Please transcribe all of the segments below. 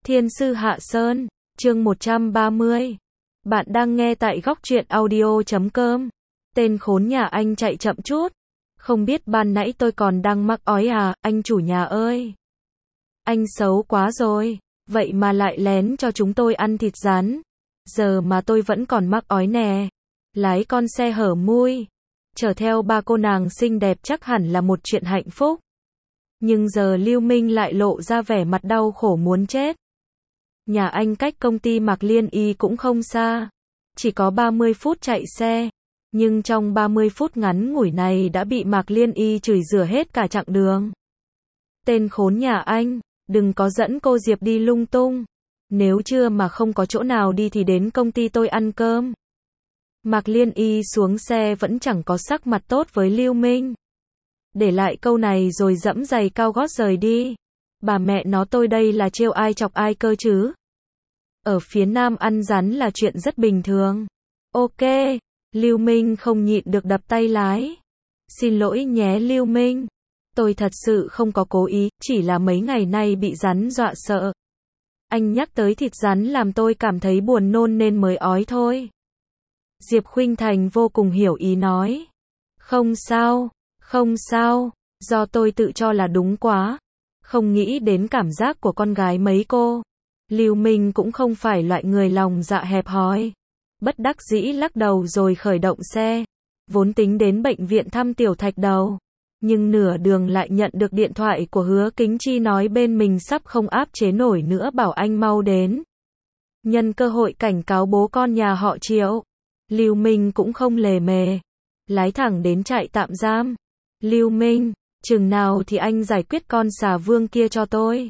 Thiên sư Hạ Sơn, chương 130. Bạn đang nghe tại góc truyện audio.com. Tên khốn nhà anh chạy chậm chút. Không biết ban nãy tôi còn đang mắc ói à, anh chủ nhà ơi. Anh xấu quá rồi, vậy mà lại lén cho chúng tôi ăn thịt rắn. Giờ mà tôi vẫn còn mắc ói nè. Lái con xe hở mui, chở theo ba cô nàng xinh đẹp chắc hẳn là một chuyện hạnh phúc. Nhưng giờ Lưu Minh lại lộ ra vẻ mặt đau khổ muốn chết. Nhà anh cách công ty Mạc Liên Y cũng không xa, chỉ có 30 phút chạy xe, nhưng trong 30 phút ngắn ngủi này đã bị Mạc Liên Y chửi rủa hết cả chặng đường. Tên khốn nhà anh, đừng có dẫn cô Diệp đi lung tung, nếu trưa mà không có chỗ nào đi thì đến công ty tôi ăn cơm. Mạc Liên Y xuống xe vẫn chẳng có sắc mặt tốt với Lưu Minh. Để lại câu này rồi dẫm giày cao gót rời đi. Bà mẹ nó tôi đây là trêu ai chọc ai cơ chứ? Ở phía Nam ăn rắn là chuyện rất bình thường. Ok, Lưu Minh không nhịn được đập tay lái. Xin lỗi nhé Lưu Minh. Tôi thật sự không có cố ý, chỉ là mấy ngày nay bị rắn dọa sợ. Anh nhắc tới thịt rắn làm tôi cảm thấy buồn nôn nên mới ói thôi. Diệp Khuynh Thành vô cùng hiểu ý nói. Không sao, không sao, do tôi tự cho là đúng quá. Không nghĩ đến cảm giác của con gái mấy cô. Lưu Minh cũng không phải loại người lòng dạ hẹp hòi. Bất đắc dĩ lắc đầu rồi khởi động xe. Vốn tính đến bệnh viện thăm Tiểu Thạch Đầu. Nhưng nửa đường lại nhận được điện thoại của Hứa Kính Chi nói bên mình sắp không áp chế nổi nữa bảo anh mau đến. Nhân cơ hội cảnh cáo bố con nhà họ Triệu. Lưu Minh cũng không lề mề. Lái thẳng đến trại tạm giam. Lưu Minh, chừng nào thì anh giải quyết con xà vương kia cho tôi.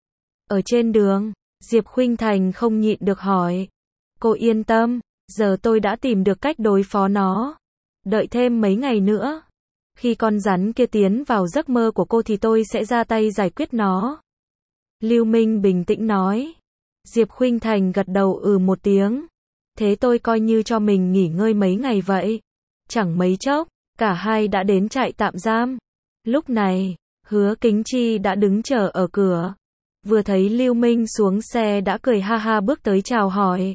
Ở trên đường, Diệp Khuynh Thành không nhịn được hỏi. Cô yên tâm, giờ tôi đã tìm được cách đối phó nó. Đợi thêm mấy ngày nữa. Khi con rắn kia tiến vào giấc mơ của cô thì tôi sẽ ra tay giải quyết nó. Lưu Minh bình tĩnh nói. Diệp Khuynh Thành gật đầu một tiếng. Thế tôi coi như cho mình nghỉ ngơi mấy ngày vậy. Chẳng mấy chốc, cả hai đã đến trại tạm giam. Lúc này, Hứa Kính Chi đã đứng chờ ở cửa. Vừa thấy Lưu Minh xuống xe đã cười ha ha bước tới chào hỏi.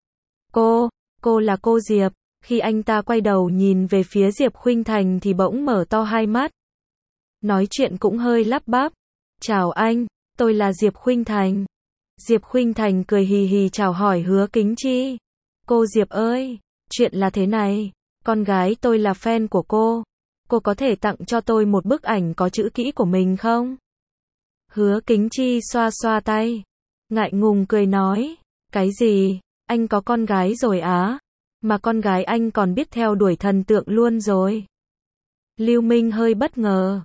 Cô là cô Diệp. Khi anh ta quay đầu nhìn về phía Diệp Khuynh Thành thì bỗng mở to hai mắt. Nói chuyện cũng hơi lắp bắp. Chào anh, tôi là Diệp Khuynh Thành. Diệp Khuynh Thành cười hì hì chào hỏi Hứa Kính Chi. Cô Diệp ơi, chuyện là thế này. Con gái tôi là fan của cô. Cô có thể tặng cho tôi một bức ảnh có chữ kỹ của mình không? Hứa Kính Chi xoa xoa tay. Ngại ngùng cười nói. Cái gì? Anh có con gái rồi á? Mà con gái anh còn biết theo đuổi thần tượng luôn rồi. Lưu Minh hơi bất ngờ.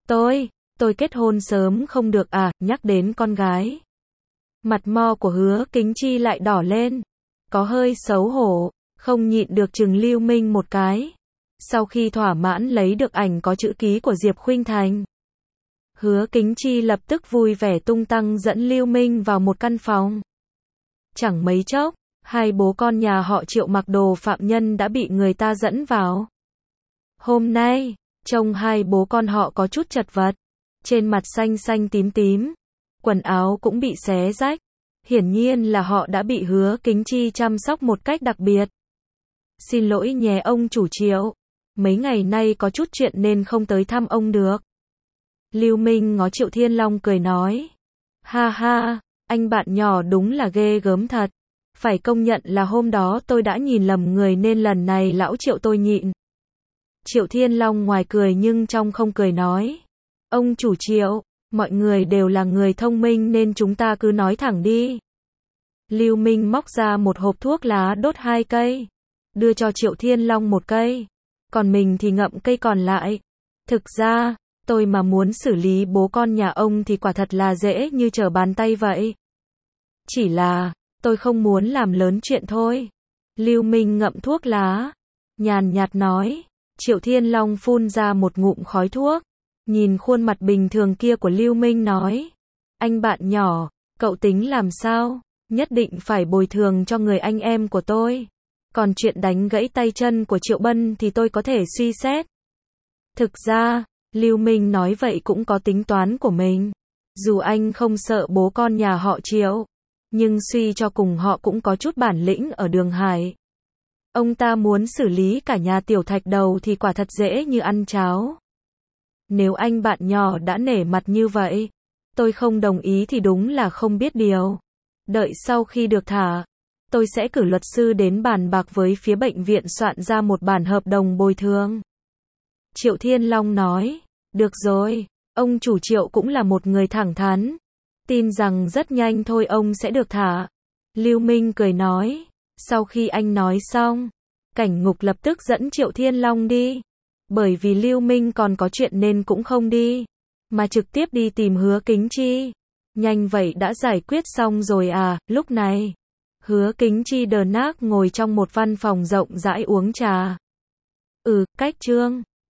Tôi kết hôn sớm không được à, nhắc đến con gái. Mặt mo của Hứa Kính Chi lại đỏ lên. Có hơi xấu hổ, không nhịn được chừng Lưu Minh một cái. Sau khi thỏa mãn lấy được ảnh có chữ ký của Diệp Khuynh Thành, Hứa Kính Chi lập tức vui vẻ tung tăng dẫn Lưu Minh vào một căn phòng. Chẳng mấy chốc, hai bố con nhà họ Triệu mặc đồ phạm nhân đã bị người ta dẫn vào. Hôm nay, trông hai bố con họ có chút chật vật, trên mặt xanh xanh tím tím, quần áo cũng bị xé rách. Hiển nhiên là họ đã bị Hứa Kính Chi chăm sóc một cách đặc biệt. Xin lỗi nhé ông chủ Triệu, mấy ngày nay có chút chuyện nên không tới thăm ông được. Lưu Minh ngó Triệu Thiên Long cười nói. Ha ha, anh bạn nhỏ đúng là ghê gớm thật. Phải công nhận là hôm đó tôi đã nhìn lầm người nên lần này lão Triệu tôi nhịn. Triệu Thiên Long ngoài cười nhưng trong không cười nói. Ông chủ Triệu, mọi người đều là người thông minh nên chúng ta cứ nói thẳng đi. Lưu Minh móc ra một hộp thuốc lá đốt 2 cây. Đưa cho Triệu Thiên Long 1 cây. Còn mình thì ngậm cây còn lại. Thực ra, tôi mà muốn xử lý bố con nhà ông thì quả thật là dễ như trở bàn tay vậy. Chỉ là, tôi không muốn làm lớn chuyện thôi. Lưu Minh ngậm thuốc lá. Nhàn nhạt nói. Triệu Thiên Long phun ra một ngụm khói thuốc. Nhìn khuôn mặt bình thường kia của Lưu Minh nói. Anh bạn nhỏ, cậu tính làm sao? Nhất định phải bồi thường cho người anh em của tôi. Còn chuyện đánh gãy tay chân của Triệu Bân thì tôi có thể suy xét. Thực ra, Lưu Minh nói vậy cũng có tính toán của mình. Dù anh không sợ bố con nhà họ Triệu, Nhưng suy cho cùng họ cũng có chút bản lĩnh ở Đường Hải. Ông ta muốn xử lý cả nhà Tiểu Thạch Đầu thì quả thật dễ như ăn cháo. Nếu anh bạn nhỏ đã nể mặt như vậy, tôi không đồng ý thì đúng là không biết điều. Đợi sau khi được thả, tôi sẽ cử luật sư đến bàn bạc với phía bệnh viện soạn ra một bản hợp đồng bồi thường. Triệu Thiên Long nói, được rồi, ông chủ Triệu cũng là một người thẳng thắn. Tin rằng rất nhanh thôi ông sẽ được thả. Lưu Minh cười nói, sau khi anh nói xong, Cảnh Ngục lập tức dẫn Triệu Thiên Long đi. Bởi vì Lưu Minh còn có chuyện nên cũng không đi, mà trực tiếp đi tìm Hứa Kính Chi. Nhanh vậy đã giải quyết xong rồi à? Lúc này, Hứa Kính Chi đờ nác ngồi trong một văn phòng rộng rãi uống trà. Cách Trương